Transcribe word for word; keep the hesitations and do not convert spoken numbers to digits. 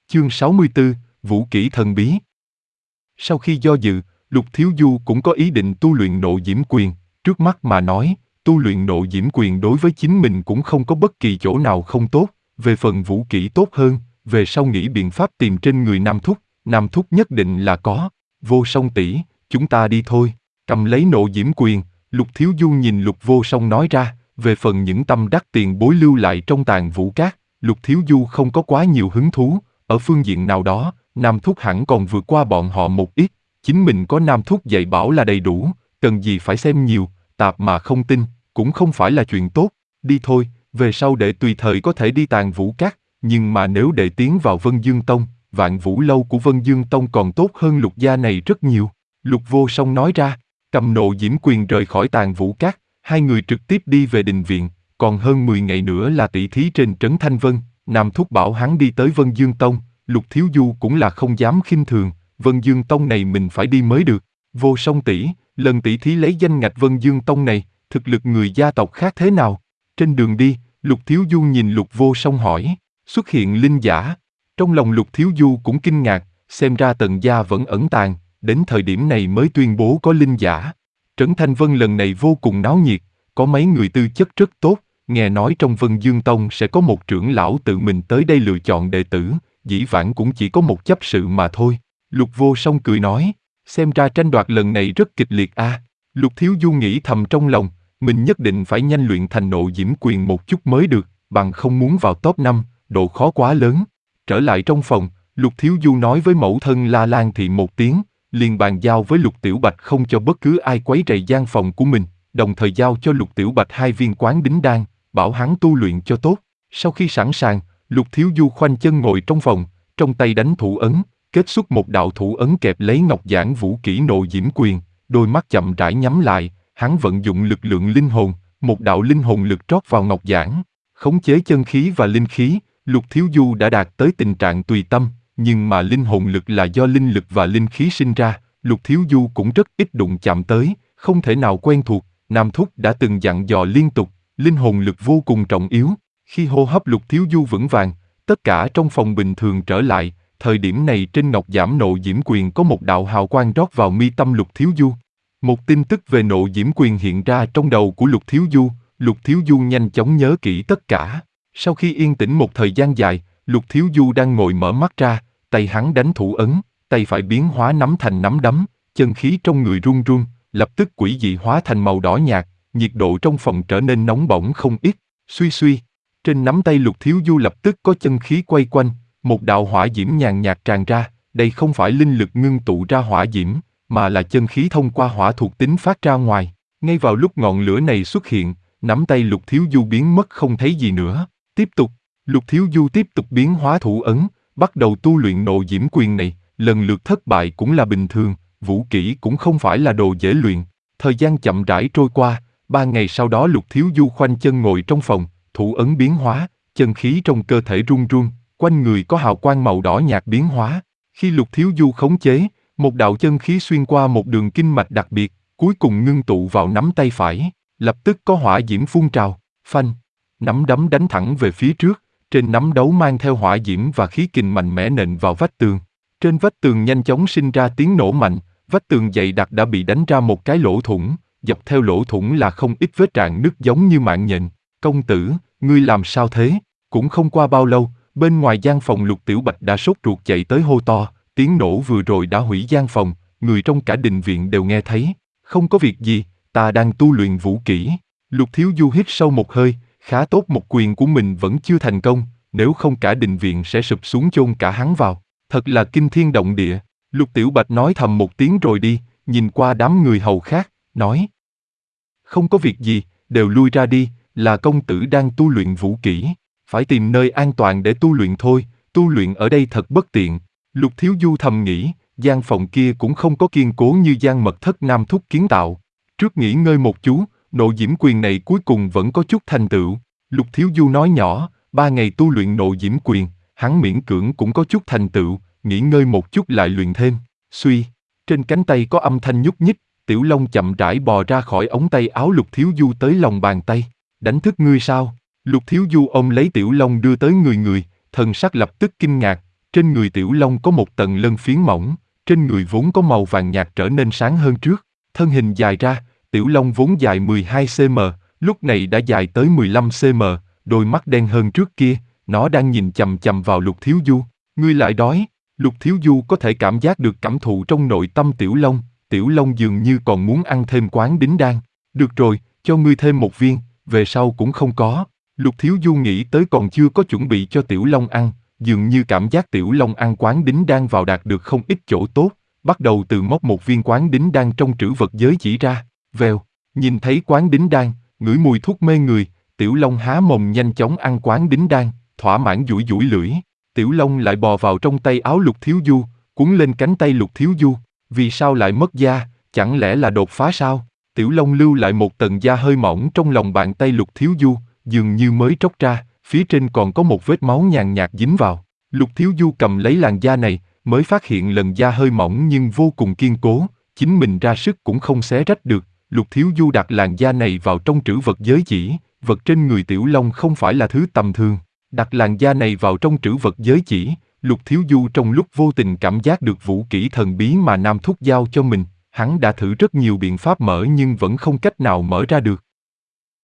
Chương sáu mươi tư, Vũ kỹ thần bí. Sau khi do dự, Lục Thiếu Du cũng có ý định tu luyện Nộ Diễm Quyền, trước mắt mà nói, tu luyện Nộ Diễm Quyền đối với chính mình cũng không có bất kỳ chỗ nào không tốt, về phần vũ kỹ tốt hơn, về sau nghĩ biện pháp tìm trên người Nam Thúc, Nam Thúc nhất định là có. Vô Song tỷ, chúng ta đi thôi. Cầm lấy Nộ Diễm Quyền, Lục Thiếu Du nhìn Lục Vô Song nói ra, về phần những tâm đắc tiền bối lưu lại trong Tàng Vũ Cát, Lục Thiếu Du không có quá nhiều hứng thú, ở phương diện nào đó, Nam Thúc hẳn còn vượt qua bọn họ một ít, chính mình có Nam Thúc dạy bảo là đầy đủ, cần gì phải xem nhiều, tạp mà không tin, cũng không phải là chuyện tốt, đi thôi, về sau đệ tùy thời có thể đi Tàng Vũ Cát, nhưng mà nếu đệ tiến vào Vân Dương Tông, Vạn Vũ Lâu của Vân Dương Tông còn tốt hơn Lục gia này rất nhiều, Lục Vô Song nói ra, cầm Nộ Diễm Quyền rời khỏi Tàng Vũ Cát, hai người trực tiếp đi về đình viện, còn hơn mười ngày nữa là tỷ thí trên trấn Thanh Vân, Nam Thúc bảo hắn đi tới Vân Dương Tông, Lục Thiếu Du cũng là không dám khinh thường, Vân Dương Tông này mình phải đi mới được. Vô Song tỷ, lần tỷ thí lấy danh ngạch Vân Dương Tông này, thực lực người gia tộc khác thế nào? Trên đường đi, Lục Thiếu Du nhìn Lục Vô Song hỏi, xuất hiện linh giả. Trong lòng Lục Thiếu Du cũng kinh ngạc, xem ra Tần gia vẫn ẩn tàng, đến thời điểm này mới tuyên bố có linh giả. Trấn Thanh Vân lần này vô cùng náo nhiệt, có mấy người tư chất rất tốt, nghe nói trong Vân Dương Tông sẽ có một trưởng lão tự mình tới đây lựa chọn đệ tử, dĩ vãng cũng chỉ có một chấp sự mà thôi. Lục Vô Song cười nói, xem ra tranh đoạt lần này rất kịch liệt a. À. Lục Thiếu Du nghĩ thầm trong lòng, mình nhất định phải nhanh luyện thành Nộ Diễm Quyền một chút mới được, bằng không muốn vào top năm, độ khó quá lớn. Trở lại trong phòng, Lục Thiếu Du nói với mẫu thân La Lan Thị một tiếng, liền bàn giao với Lục Tiểu Bạch không cho bất cứ ai quấy rầy gian phòng của mình, đồng thời giao cho Lục Tiểu Bạch hai viên Quán Đính Đan, bảo hắn tu luyện cho tốt. Sau khi sẵn sàng, Lục Thiếu Du khoanh chân ngồi trong phòng, trong tay đánh thủ ấn, kết xuất một đạo thủ ấn kẹp lấy ngọc giản vũ kỹ Nộ Diễm Quyền, đôi mắt chậm rãi nhắm lại, hắn vận dụng lực lượng linh hồn, một đạo linh hồn lực trót vào ngọc giản, khống chế chân khí và linh khí. Lục Thiếu Du đã đạt tới tình trạng tùy tâm, nhưng mà linh hồn lực là do linh lực và linh khí sinh ra, Lục Thiếu Du cũng rất ít đụng chạm tới, không thể nào quen thuộc. Nam Thúc đã từng dặn dò liên tục, linh hồn lực vô cùng trọng yếu. Khi hô hấp Lục Thiếu Du vững vàng, tất cả trong phòng bình thường trở lại. Thời điểm này trên ngọc giản Nộ Diễm Quyền có một đạo hào quang rót vào mi tâm Lục Thiếu Du. Một tin tức về Nộ Diễm Quyền hiện ra trong đầu của Lục Thiếu Du, Lục Thiếu Du nhanh chóng nhớ kỹ tất cả. Sau khi yên tĩnh một thời gian dài, Lục Thiếu Du đang ngồi mở mắt ra, tay hắn đánh thủ ấn, tay phải biến hóa nắm thành nắm đấm, chân khí trong người run run, lập tức quỷ dị hóa thành màu đỏ nhạt, nhiệt độ trong phòng trở nên nóng bỏng không ít. Suy suy, trên nắm tay Lục Thiếu Du lập tức có chân khí quay quanh, một đạo hỏa diễm nhàn nhạt tràn ra, đây không phải linh lực ngưng tụ ra hỏa diễm, mà là chân khí thông qua hỏa thuộc tính phát ra ngoài. Ngay vào lúc ngọn lửa này xuất hiện, nắm tay Lục Thiếu Du biến mất không thấy gì nữa. Tiếp tục, Lục Thiếu Du tiếp tục biến hóa thủ ấn, bắt đầu tu luyện Nộ Diễm Quyền này, lần lượt thất bại cũng là bình thường, vũ kỹ cũng không phải là đồ dễ luyện. Thời gian chậm rãi trôi qua, ba ngày sau đó Lục Thiếu Du khoanh chân ngồi trong phòng, thủ ấn biến hóa, chân khí trong cơ thể run run, quanh người có hào quang màu đỏ nhạt biến hóa. Khi Lục Thiếu Du khống chế, một đạo chân khí xuyên qua một đường kinh mạch đặc biệt, cuối cùng ngưng tụ vào nắm tay phải, lập tức có hỏa diễm phun trào, phanh. Nắm đấm đánh thẳng về phía trước, trên nắm đấu mang theo hỏa diễm và khí kình mạnh mẽ nện vào vách tường. Trên vách tường nhanh chóng sinh ra tiếng nổ mạnh, vách tường dày đặc đã bị đánh ra một cái lỗ thủng, dọc theo lỗ thủng là không ít vết rạn nứt giống như mạng nhện. Công tử, ngươi làm sao thế? Cũng không qua bao lâu, bên ngoài gian phòng Lục Tiểu Bạch đã sốt ruột chạy tới hô to, tiếng nổ vừa rồi đã hủy gian phòng, người trong cả đình viện đều nghe thấy. Không có việc gì, ta đang tu luyện vũ kỹ. Lục Thiếu Du hít sâu một hơi, khá tốt một quyền của mình vẫn chưa thành công, nếu không cả đình viện sẽ sụp xuống chôn cả hắn vào. Thật là kinh thiên động địa. Lục Tiểu Bạch nói thầm một tiếng rồi đi, nhìn qua đám người hầu khác, nói. Không có việc gì, đều lui ra đi, là công tử đang tu luyện vũ kỹ. Phải tìm nơi an toàn để tu luyện thôi, tu luyện ở đây thật bất tiện. Lục Thiếu Du thầm nghĩ, gian phòng kia cũng không có kiên cố như gian mật thất Nam Thúc kiến tạo. Trước nghỉ ngơi một chút, Nộ Diễm Quyền này cuối cùng vẫn có chút thành tựu. Lục Thiếu Du nói nhỏ, ba ngày tu luyện Nộ Diễm Quyền, hắn miễn cưỡng cũng có chút thành tựu, nghỉ ngơi một chút lại luyện thêm. Suy, trên cánh tay có âm thanh nhúc nhích, Tiểu Long chậm rãi bò ra khỏi ống tay áo Lục Thiếu Du tới lòng bàn tay. Đánh thức ngươi sao? Lục Thiếu Du ôm lấy Tiểu Long đưa tới người người, thần sắc lập tức kinh ngạc, Trên người Tiểu Long có một tầng lân phiến mỏng, trên người vốn có màu vàng nhạt trở nên sáng hơn trước. Thân hình dài ra, Tiểu Long vốn dài mười hai xăng-ti-mét, lúc này đã dài tới mười lăm xăng-ti-mét, đôi mắt đen hơn trước kia, nó đang nhìn chằm chằm vào Lục Thiếu Du. Ngươi lại đói? Lục Thiếu Du có thể cảm giác được cảm thụ trong nội tâm Tiểu Long, Tiểu Long dường như còn muốn ăn thêm quán đính đan. Được rồi, cho ngươi thêm một viên, về sau cũng không có. Lục Thiếu Du nghĩ tới còn chưa có chuẩn bị cho Tiểu Long ăn, dường như cảm giác Tiểu Long ăn quán đính đan vào đạt được không ít chỗ tốt, bắt đầu từ móc một viên quán đính đan trong trữ vật giới chỉ ra, vèo, nhìn thấy quán đính đan, ngửi mùi thuốc mê người, Tiểu Long há mồm nhanh chóng ăn quán đính đan, thỏa mãn duỗi duỗi lưỡi. Tiểu Long lại bò vào trong tay áo Lục Thiếu Du, cuốn lên cánh tay Lục Thiếu Du, vì sao lại mất da, chẳng lẽ là đột phá sao? Tiểu Long lưu lại một tầng da hơi mỏng trong lòng bàn tay Lục Thiếu Du, dường như mới tróc ra, phía trên còn có một vết máu nhàn nhạt dính vào. Lục Thiếu Du cầm lấy làn da này, mới phát hiện lần da hơi mỏng nhưng vô cùng kiên cố, chính mình ra sức cũng không xé rách được. Lục Thiếu Du đặt làn da này vào trong trữ vật giới chỉ, vật trên người Tiểu Long không phải là thứ tầm thường. Đặt làn da này vào trong trữ vật giới chỉ, Lục Thiếu Du trong lúc vô tình cảm giác được vũ kỹ thần bí mà Nam Thúc giao cho mình, hắn đã thử rất nhiều biện pháp mở nhưng vẫn không cách nào mở ra được.